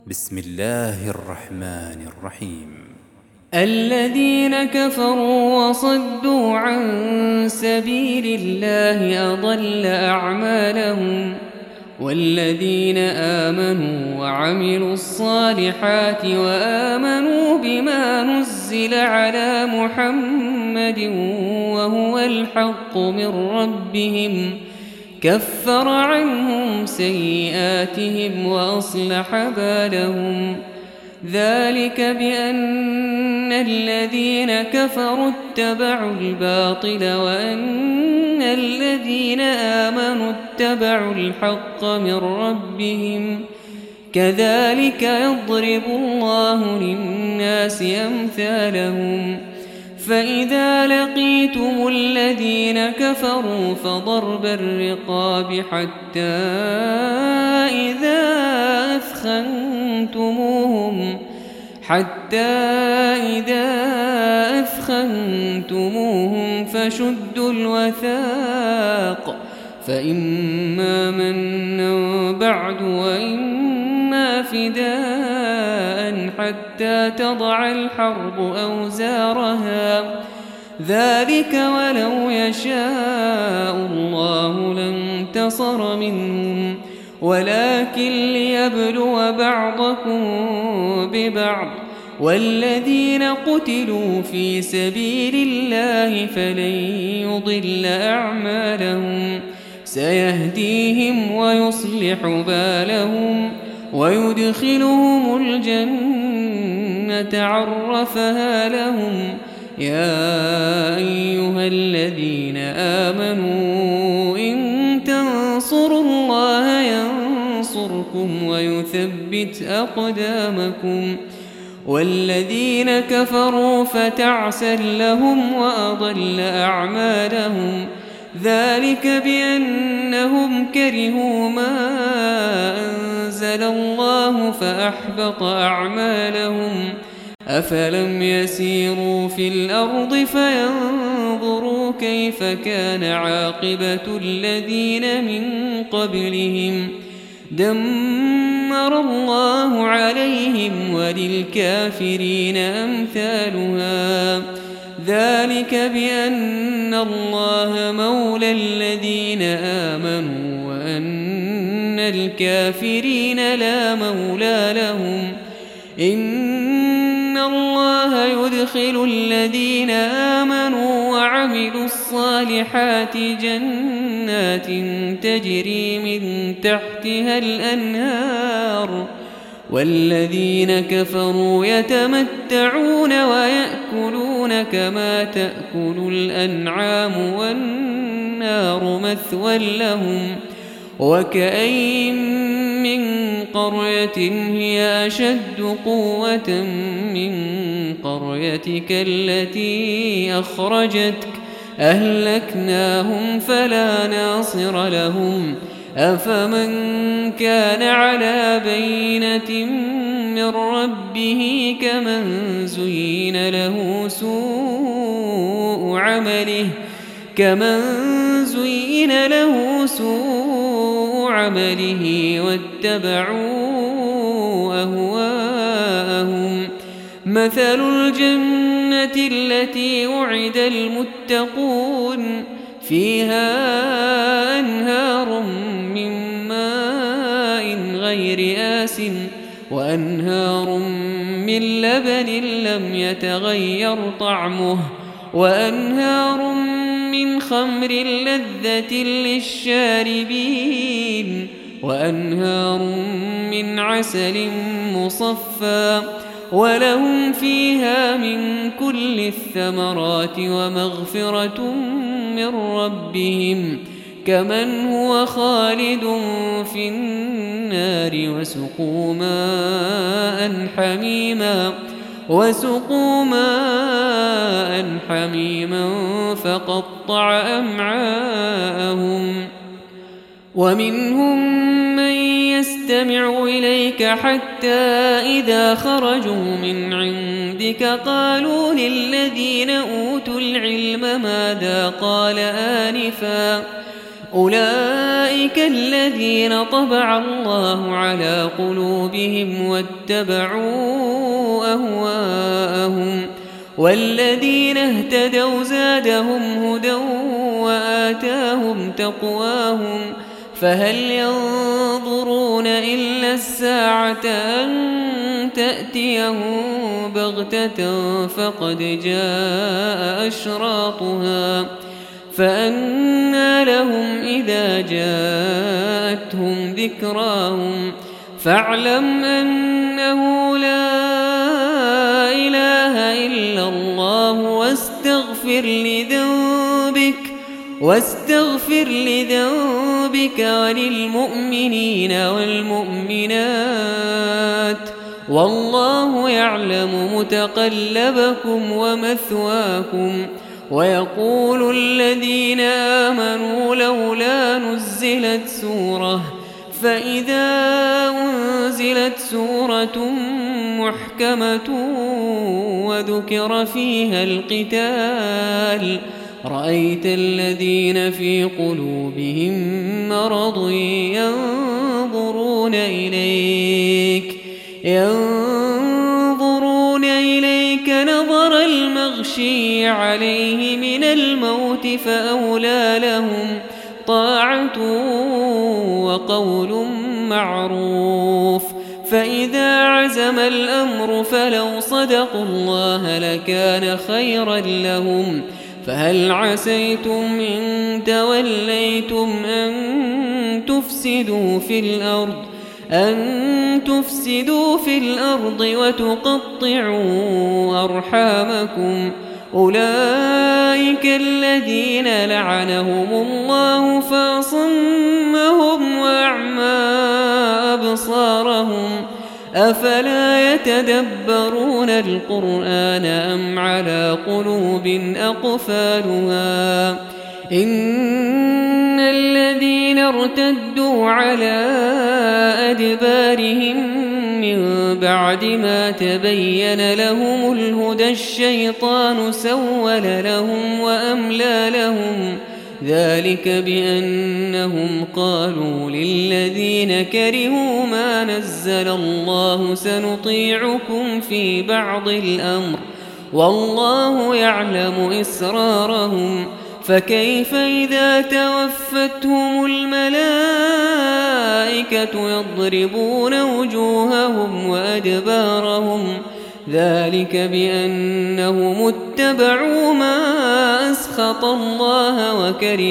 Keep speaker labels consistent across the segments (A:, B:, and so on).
A: بسم الله الرحمن الرحيم.
B: الذين كفروا وصدوا عن سبيل الله أضل أعمالهم والذين آمنوا وعملوا الصالحات وآمنوا بما نزل على محمد وهو الحق من ربهم كفر عنهم سيئاتهم وأصلح بالهم ذلك بأن الذين كفروا اتبعوا الباطل وأن الذين آمنوا اتبعوا الحق من ربهم كذلك يضرب الله للناس أمثالهم فإذا لقيتم الذين كفروا فضرب الرقاب حتى إذا أثخنتموهم فشدوا الوثاق فإما منا بعد وإما فداء حتى تضع الحرب أوزارها ذلك ولو يشاء الله لانتصر منهم ولكن ليبلو بعضكم ببعض والذين قتلوا في سبيل الله فلن يضل أعمالهم سيهديهم ويصلح بالهم ويدخلهم الجنة عرفها لهم يا أيها الذين آمنوا إن تنصروا الله ينصركم ويثبت أقدامكم والذين كفروا فتعسا لهم وأضل أعمالهم ذلك بأنهم كرهوا ما أنزل الله فأحبط أعمالهم أفلم يسيروا في الأرض فينظروا كيف كان عاقبة الذين من قبلهم دمر الله عليهم وللكافرين أمثالها ذلك بأن الله مولى الذين آمنوا وأن الكافرين لا مولى لهم إن الله يدخل الذين آمنوا وعملوا الصالحات جنات تجري من تحتها الأنهار والذين كفروا يتمتعون ويأكلون كما تأكل الأنعام والنار مثوى لهم وكأين من قرية هي أشد قوة من قريتك التي أخرجتك أهلكناهم فلا ناصر لهم أفمن كان على بينة من ربه كمن زين له سوء عمله واتبعوا أهواءهم مثل الجنة التي وعد المتقون فيها أنهار من ماء غير آسٍ وأنهار من لبن لم يتغير طعمه وأنهار من خمر لذة للشاربين وأنهار من عسل مصفى ولهم فيها من كل الثمرات ومغفرة من ربهم كمن هو خالد في النار وسقوا ماء حميما فقطع أمعاءهم ومنهم من يستمع إليك حتى إذا خرجوا من عندك قالوا للذين أوتوا العلم ماذا قال آنفا أولئك الذين طبع الله على قلوبهم واتبعوا أهواءهم والذين اهتدوا زادهم هدى وآتاهم تقواهم فهل ينظرون إلا الساعة أن تأتيهم بغتة فقد جاء أشراطها فأنى لهم إذا جاءتهم ذكراهم فاعلم أنه لا إله إلا الله واستغفر لذنبك وللمؤمنين والمؤمنات والله يعلم متقلبكم ومثواكم ويقول الذين آمنوا لولا نزلت سورة فإذا أنزلت سورة محكمة وذكر فيها القتال رأيت الذين في قلوبهم مرض ينظرون إليك نظر المغشي عليه من الموت فأولى لهم طاعة وقول معروف فإذا عزم الأمر فلو صدقوا الله لكان خيرا لهم فهل عسيتم إن توليتم أن تفسدوا في الأرض وتقطعوا أرحامكم أولئك الذين لعنهم الله فأصمهم وأعمى أبصارهم أفلا يتدبرون القرآن أم على قلوب أقفالها إن الذين ارتدوا على أدبارهم من بعد ما تبين لهم الهدى الشيطان سول لهم وأملى لهم ذلك بأنهم قالوا للذين كرهوا ما نزل الله سنطيعكم في بعض الأمر والله يعلم إسرارهم فكيف إذا توفتهم الملائكة يضربون وجوههم وأدبارهم ذلك بأنهم اتبعوا ما أسخط الله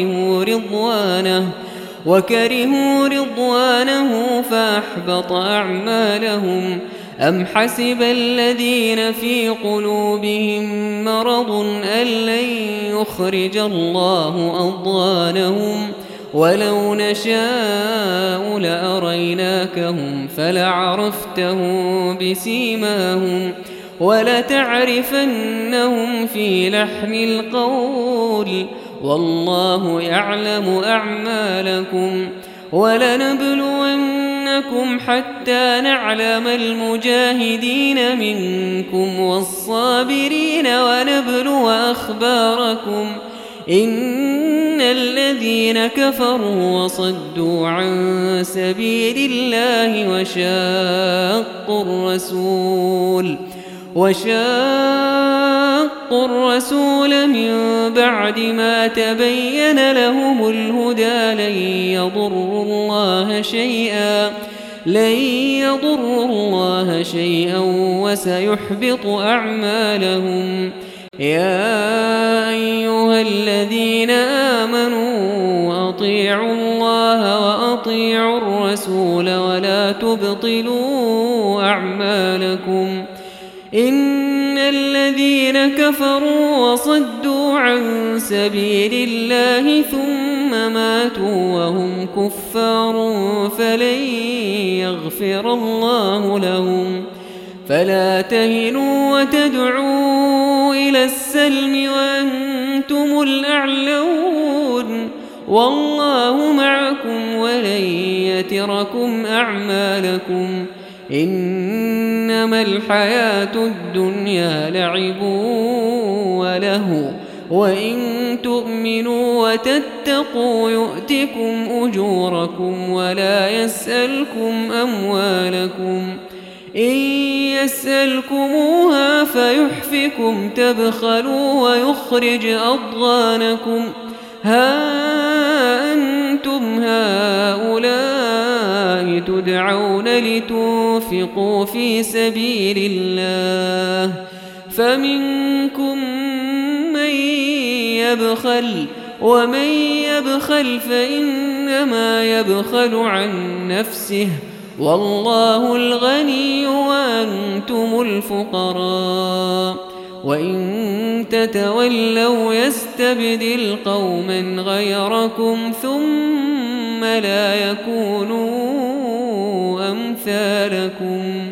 B: وكرهوا رضوانه فأحبط أعمالهم أم حسب الذين في قلوبهم مرض أن لن يخرج الله أضغانهم ولو نشاء لأريناكهم فلعرفتهم بسيماهم ولتعرفنهم في لحن القول والله يعلم أعمالكم ولنبلونكم حتى نعلم المجاهدين منكم والصابرين ونبلو أخباركم إن الذين كفروا وصدوا عن سبيل الله وشاقوا الرسول من بعد ما تبين لهم الهدى لن يضروا الله شيئا وسيحبط أعمالهم يا أيها الذين آمنوا أطيعوا الله وأطيعوا الرسول ولا تبطلوا أعمالكم إن الذين كفروا وصدوا عن سبيل الله ثم ماتوا وهم كفار فلن يغفر الله لهم فلا تهنوا وتدعوا إلى السلم وأنتم الأعلون والله معكم ولن يتركم أعمالكم إنما الحياة الدنيا لعب وله وإن تؤمنوا وتتقوا يؤتكم أجوركم ولا يسألكم أموالكم إن يسألكموها فيحفكم تبخلوا ويخرج أضغانكم ها أنتم هؤلاء تدعون لتنفقوا في سبيل الله فمنكم من يبخل ومن يبخل فإنما يبخل عن نفسه والله الغني وأنتم الفقراء وإن تتولوا يستبدل قوما غيركم ثم لا يكونوا أمثالكم